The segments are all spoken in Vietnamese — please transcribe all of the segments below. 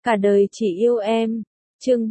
Cả đời chỉ yêu em. Chương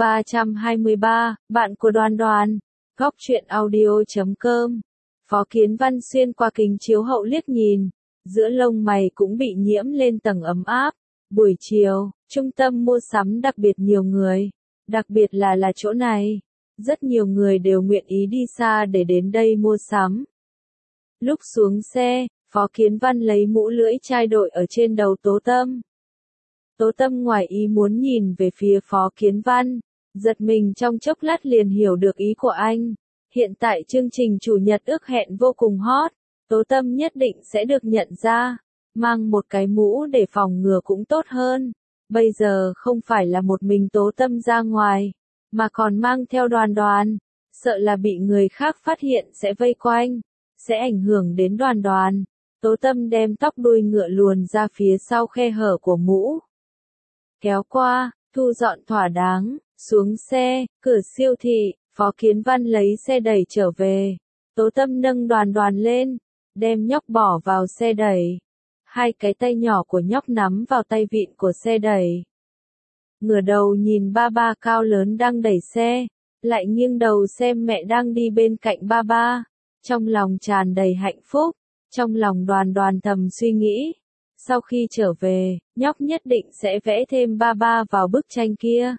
323, bạn của Đoan Đoan. Góc truyện audio.com. Phó Kiến Văn xuyên qua kính chiếu hậu liếc nhìn, giữa lông mày cũng bị nhiễm lên tầng ấm áp. Buổi chiều, trung tâm mua sắm đặc biệt nhiều người, đặc biệt là chỗ này. Rất nhiều người đều nguyện ý đi xa để đến đây mua sắm. Lúc xuống xe, Phó Kiến Văn lấy mũ lưỡi chai đội ở trên đầu Tố Tâm. Tố Tâm ngoài ý muốn nhìn về phía Phó Kiến Văn, giật mình trong chốc lát liền hiểu được ý của anh. Hiện tại chương trình chủ nhật ước hẹn vô cùng hot, Tố Tâm nhất định sẽ được nhận ra, mang một cái mũ để phòng ngừa cũng tốt hơn. Bây giờ không phải là một mình Tố Tâm ra ngoài, mà còn mang theo Đoan Đoan, sợ là bị người khác phát hiện sẽ vây quanh, sẽ ảnh hưởng đến Đoan Đoan. Tố Tâm đem tóc đuôi ngựa luồn ra phía sau khe hở của mũ, kéo qua, thu dọn thỏa đáng, xuống xe, cửa siêu thị, Phó Kiến Văn lấy xe đẩy trở về. Tố Tâm nâng Đoan Đoan lên, đem nhóc bỏ vào xe đẩy. Hai cái tay nhỏ của nhóc nắm vào tay vịn của xe đẩy. Ngửa đầu nhìn ba ba cao lớn đang đẩy xe, lại nghiêng đầu xem mẹ đang đi bên cạnh ba ba. Trong lòng tràn đầy hạnh phúc, trong lòng Đoan Đoan thầm suy nghĩ. Sau khi trở về, nhóc nhất định sẽ vẽ thêm ba ba vào bức tranh kia.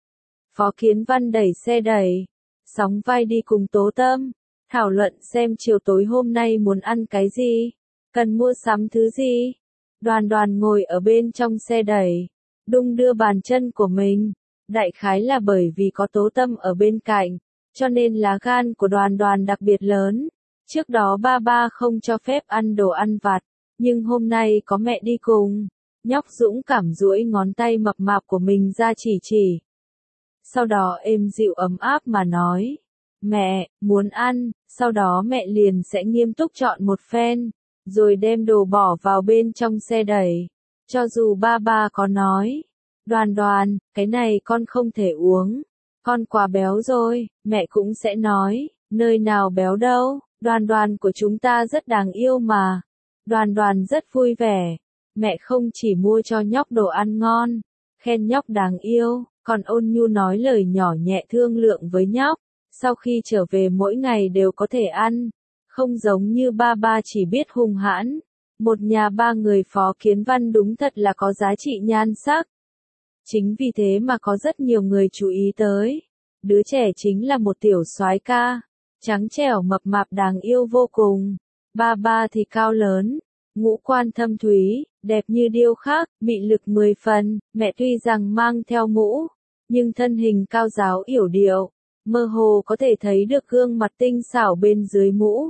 Phó Kiến Văn đẩy xe đẩy, sóng vai đi cùng Tố Tâm, thảo luận xem chiều tối hôm nay muốn ăn cái gì, cần mua sắm thứ gì. Đoan Đoan ngồi ở bên trong xe đẩy, đung đưa bàn chân của mình. Đại khái là bởi vì có Tố Tâm ở bên cạnh, cho nên lá gan của Đoan Đoan đặc biệt lớn. Trước đó ba ba không cho phép ăn đồ ăn vặt, nhưng hôm nay có mẹ đi cùng. Nhóc dũng cảm duỗi ngón tay mập mạp của mình ra chỉ. Sau đó êm dịu ấm áp mà nói, mẹ, muốn ăn. Sau đó mẹ liền sẽ nghiêm túc chọn một phen, rồi đem đồ bỏ vào bên trong xe đẩy. Cho dù ba ba có nói, Đoan Đoan, cái này con không thể uống, con quá béo rồi, mẹ cũng sẽ nói, nơi nào béo đâu, Đoan Đoan của chúng ta rất đáng yêu mà. Đoan Đoan rất vui vẻ, mẹ không chỉ mua cho nhóc đồ ăn ngon, khen nhóc đáng yêu, còn ôn nhu nói lời nhỏ nhẹ thương lượng với nhóc. Sau khi trở về mỗi ngày đều có thể ăn, không giống như ba ba chỉ biết hung hãn. Một nhà ba người Phó Kiến Văn đúng thật là có giá trị nhan sắc. Chính vì thế mà có rất nhiều người chú ý tới. Đứa trẻ chính là một tiểu soái ca, trắng trẻo mập mạp đáng yêu vô cùng. Ba ba thì cao lớn, ngũ quan thâm thúy, đẹp như điêu khắc, mị lực 10 phần. Mẹ tuy rằng mang theo mũ, nhưng thân hình cao ráo yểu điệu, mơ hồ có thể thấy được gương mặt tinh xảo bên dưới mũ.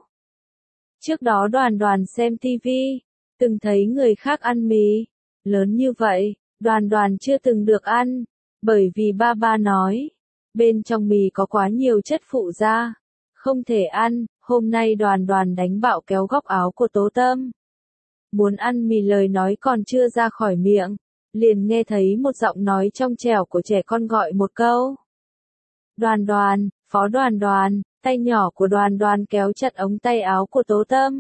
Trước đó Đoan Đoan xem tivi, từng thấy người khác ăn mì lớn như vậy, Đoan Đoan chưa từng được ăn, bởi vì ba ba nói, bên trong mì có quá nhiều chất phụ gia, không thể ăn. Hôm nay Đoan Đoan đánh bạo kéo góc áo của Tố Tâm. Muốn ăn mì lời nói còn chưa ra khỏi miệng, liền nghe thấy một giọng nói trong trẻo của trẻ con gọi một câu. Đoan Đoan, Phó Đoan Đoan. Tay nhỏ của Đoan Đoan kéo chặt ống tay áo của Tố Tâm.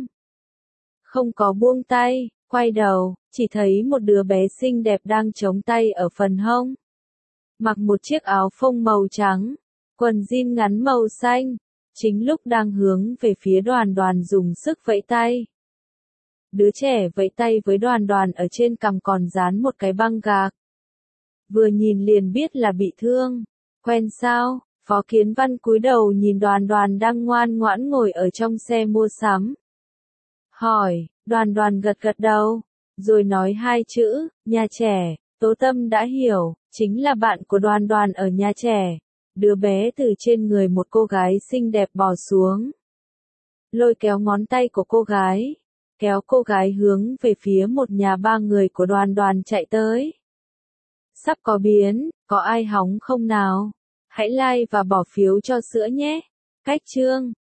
Không có buông tay, quay đầu, chỉ thấy một đứa bé xinh đẹp đang chống tay ở phần hông. Mặc một chiếc áo phông màu trắng, quần jean ngắn màu xanh, chính lúc đang hướng về phía Đoan Đoan dùng sức vẫy tay. Đứa trẻ vẫy tay với Đoan Đoan ở trên cằm còn dán một cái băng gạc. Vừa nhìn liền biết là bị thương. Quen sao? Phó Kiến Văn cúi đầu nhìn Đoan Đoan đang ngoan ngoãn ngồi ở trong xe mua sắm. Hỏi, Đoan Đoan gật gật đầu, rồi nói hai chữ, nhà trẻ. Tố Tâm đã hiểu, chính là bạn của Đoan Đoan ở nhà trẻ. Đứa bé từ trên người một cô gái xinh đẹp bò xuống, lôi kéo ngón tay của cô gái, kéo cô gái hướng về phía một nhà ba người của Đoan Đoan chạy tới. Sắp có biến, có ai hóng không nào? Hãy like và bỏ phiếu cho sữa nhé. Cách chương